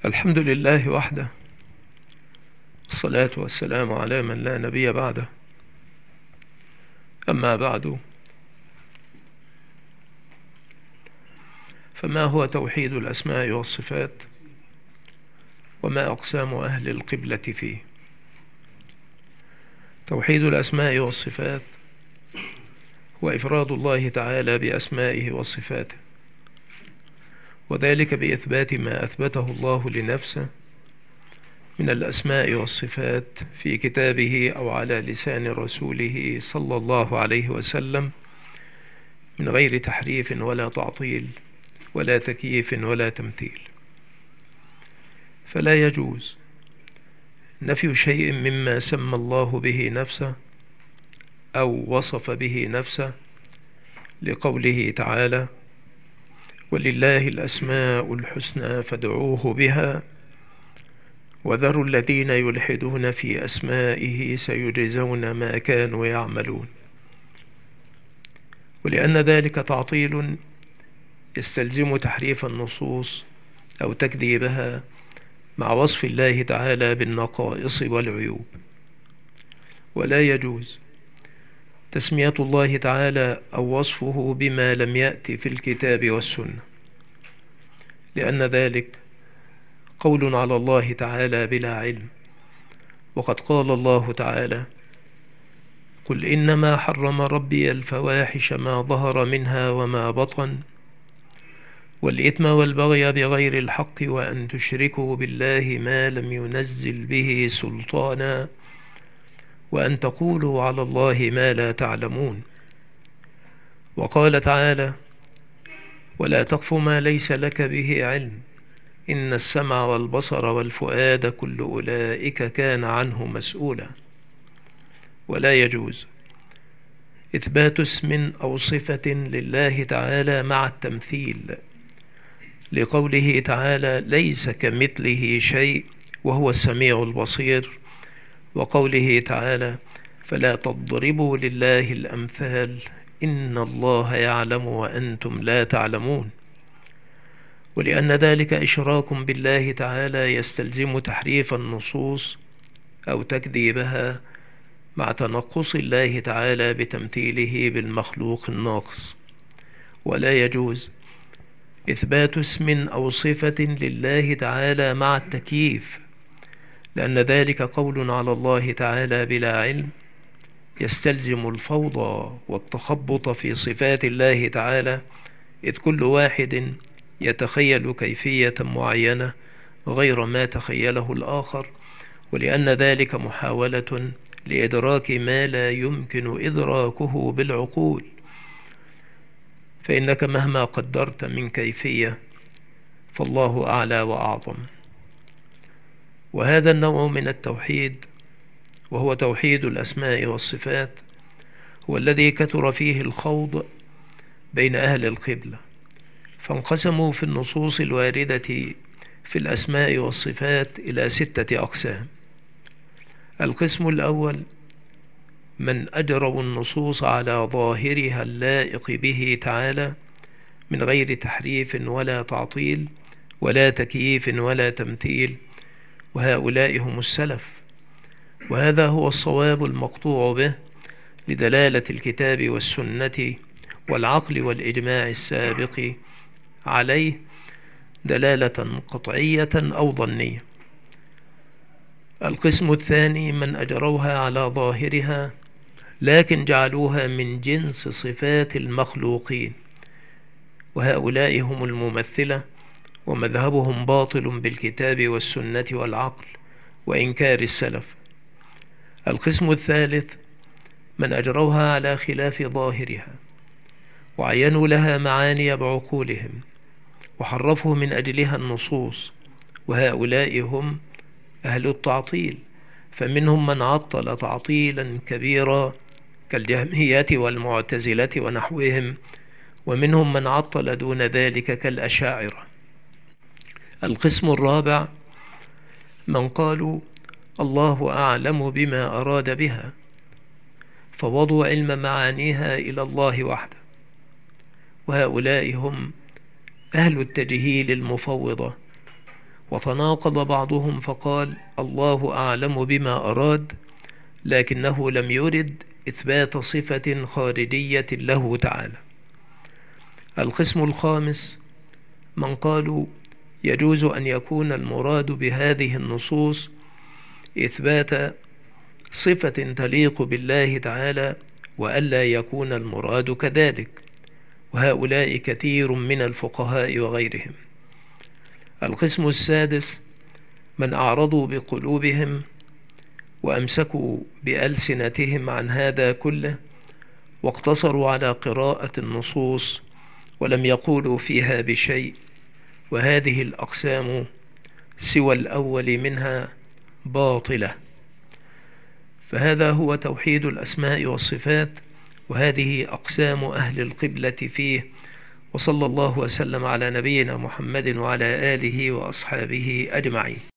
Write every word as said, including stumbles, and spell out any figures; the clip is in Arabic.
الحمد لله وحده، والصلاة والسلام على من لا نبي بعده. أما بعد، فما هو توحيد الأسماء والصفات، وما أقسام أهل القبلة فيه؟ توحيد الأسماء والصفات هو إفراد الله تعالى بأسمائه وصفاته، وذلك بإثبات ما أثبته الله لنفسه من الأسماء والصفات في كتابه أو على لسان رسوله صلى الله عليه وسلم، من غير تحريف ولا تعطيل ولا تكييف ولا تمثيل. فلا يجوز نفي شيء مما سمى الله به نفسه أو وصف به نفسه، لقوله تعالى: ولله الأسماء الحسنى فادعوه بها وذروا الذين يلحدون في أسمائه سيجزون ما كانوا يعملون. ولأن ذلك تعطيل يستلزم تحريف النصوص أو تكذيبها مع وصف الله تعالى بالنقائص والعيوب. ولا يجوز تسمية الله تعالى أو وصفه بما لم يأتي في الكتاب والسنة، لأن ذلك قول على الله تعالى بلا علم. وقد قال الله تعالى: قل إنما حرم ربي الفواحش ما ظهر منها وما بطن والإثم والبغي بغير الحق وأن تشركوا بالله ما لم ينزل به سلطانا وأن تقولوا على الله ما لا تعلمون. وقال تعالى: ولا تقف ما ليس لك به علم إن السمع والبصر والفؤاد كل أولئك كان عنه مسؤولا. ولا يجوز إثبات اسم أو صفة لله تعالى مع التمثيل، لقوله تعالى: ليس كمثله شيء وهو السميع البصير. وقوله تعالى: فلا تضربوا لله الأمثال إن الله يعلم وأنتم لا تعلمون. ولأن ذلك إشراك بالله تعالى يستلزم تحريف النصوص أو تكذيبها مع تنقص الله تعالى بتمثيله بالمخلوق الناقص. ولا يجوز إثبات اسم أو صفة لله تعالى مع التكييف، لأن ذلك قول على الله تعالى بلا علم يستلزم الفوضى والتخبط في صفات الله تعالى، إذ كل واحد يتخيل كيفية معينة غير ما تخيله الآخر، ولأن ذلك محاولة لإدراك ما لا يمكن إدراكه بالعقول، فإنك مهما قدرت من كيفية فالله أعلى وأعظم. وهذا النوع من التوحيد، وهو توحيد الأسماء والصفات، هو الذي كثر فيه الخوض بين أهل القبلة، فانقسموا في النصوص الواردة في الأسماء والصفات إلى ستة أقسام. القسم الأول من أجروا النصوص على ظاهرها اللائق به تعالى من غير تحريف ولا تعطيل ولا تكييف ولا تمثيل، وهؤلاء هم السلف. وهذا هو الصواب المقطوع به لدلالة الكتاب والسنة والعقل والإجماع السابق عليه دلالة قطعية أو ظنية. القسم الثاني من أجروها على ظاهرها لكن جعلوها من جنس صفات المخلوقين، وهؤلاء هم الممثلة، ومذهبهم باطل بالكتاب والسنة والعقل وإنكار السلف. القسم الثالث من أجروها على خلاف ظاهرها وعينوا لها معاني بعقولهم وحرفوا من أجلها النصوص، وهؤلاء هم أهل التعطيل، فمنهم من عطل تعطيلا كبيرا كالجهمية والمعتزلة ونحوهم، ومنهم من عطل دون ذلك كالأشاعرة. القسم الرابع من قالوا الله أعلم بما أراد بها، فوضوا علم معانيها إلى الله وحده، وهؤلاء هم أهل التجهيل المفوضة، وتناقض بعضهم فقال الله أعلم بما أراد، لكنه لم يرد إثبات صفة خارجية له تعالى. القسم الخامس من قالوا يجوز أن يكون المراد بهذه النصوص إثبات صفة تليق بالله تعالى، وألا يكون المراد كذلك، وهؤلاء كثير من الفقهاء وغيرهم. القسم السادس من أعرضوا بقلوبهم وأمسكوا بألسنتهم عن هذا كله، واقتصروا على قراءة النصوص ولم يقولوا فيها بشيء، وهذه الأقسام سوى الأول منها باطلة. فهذا هو توحيد الأسماء والصفات، وهذه أقسام أهل القبلة فيه. وصلى الله وسلم على نبينا محمد وعلى آله وأصحابه أجمعين.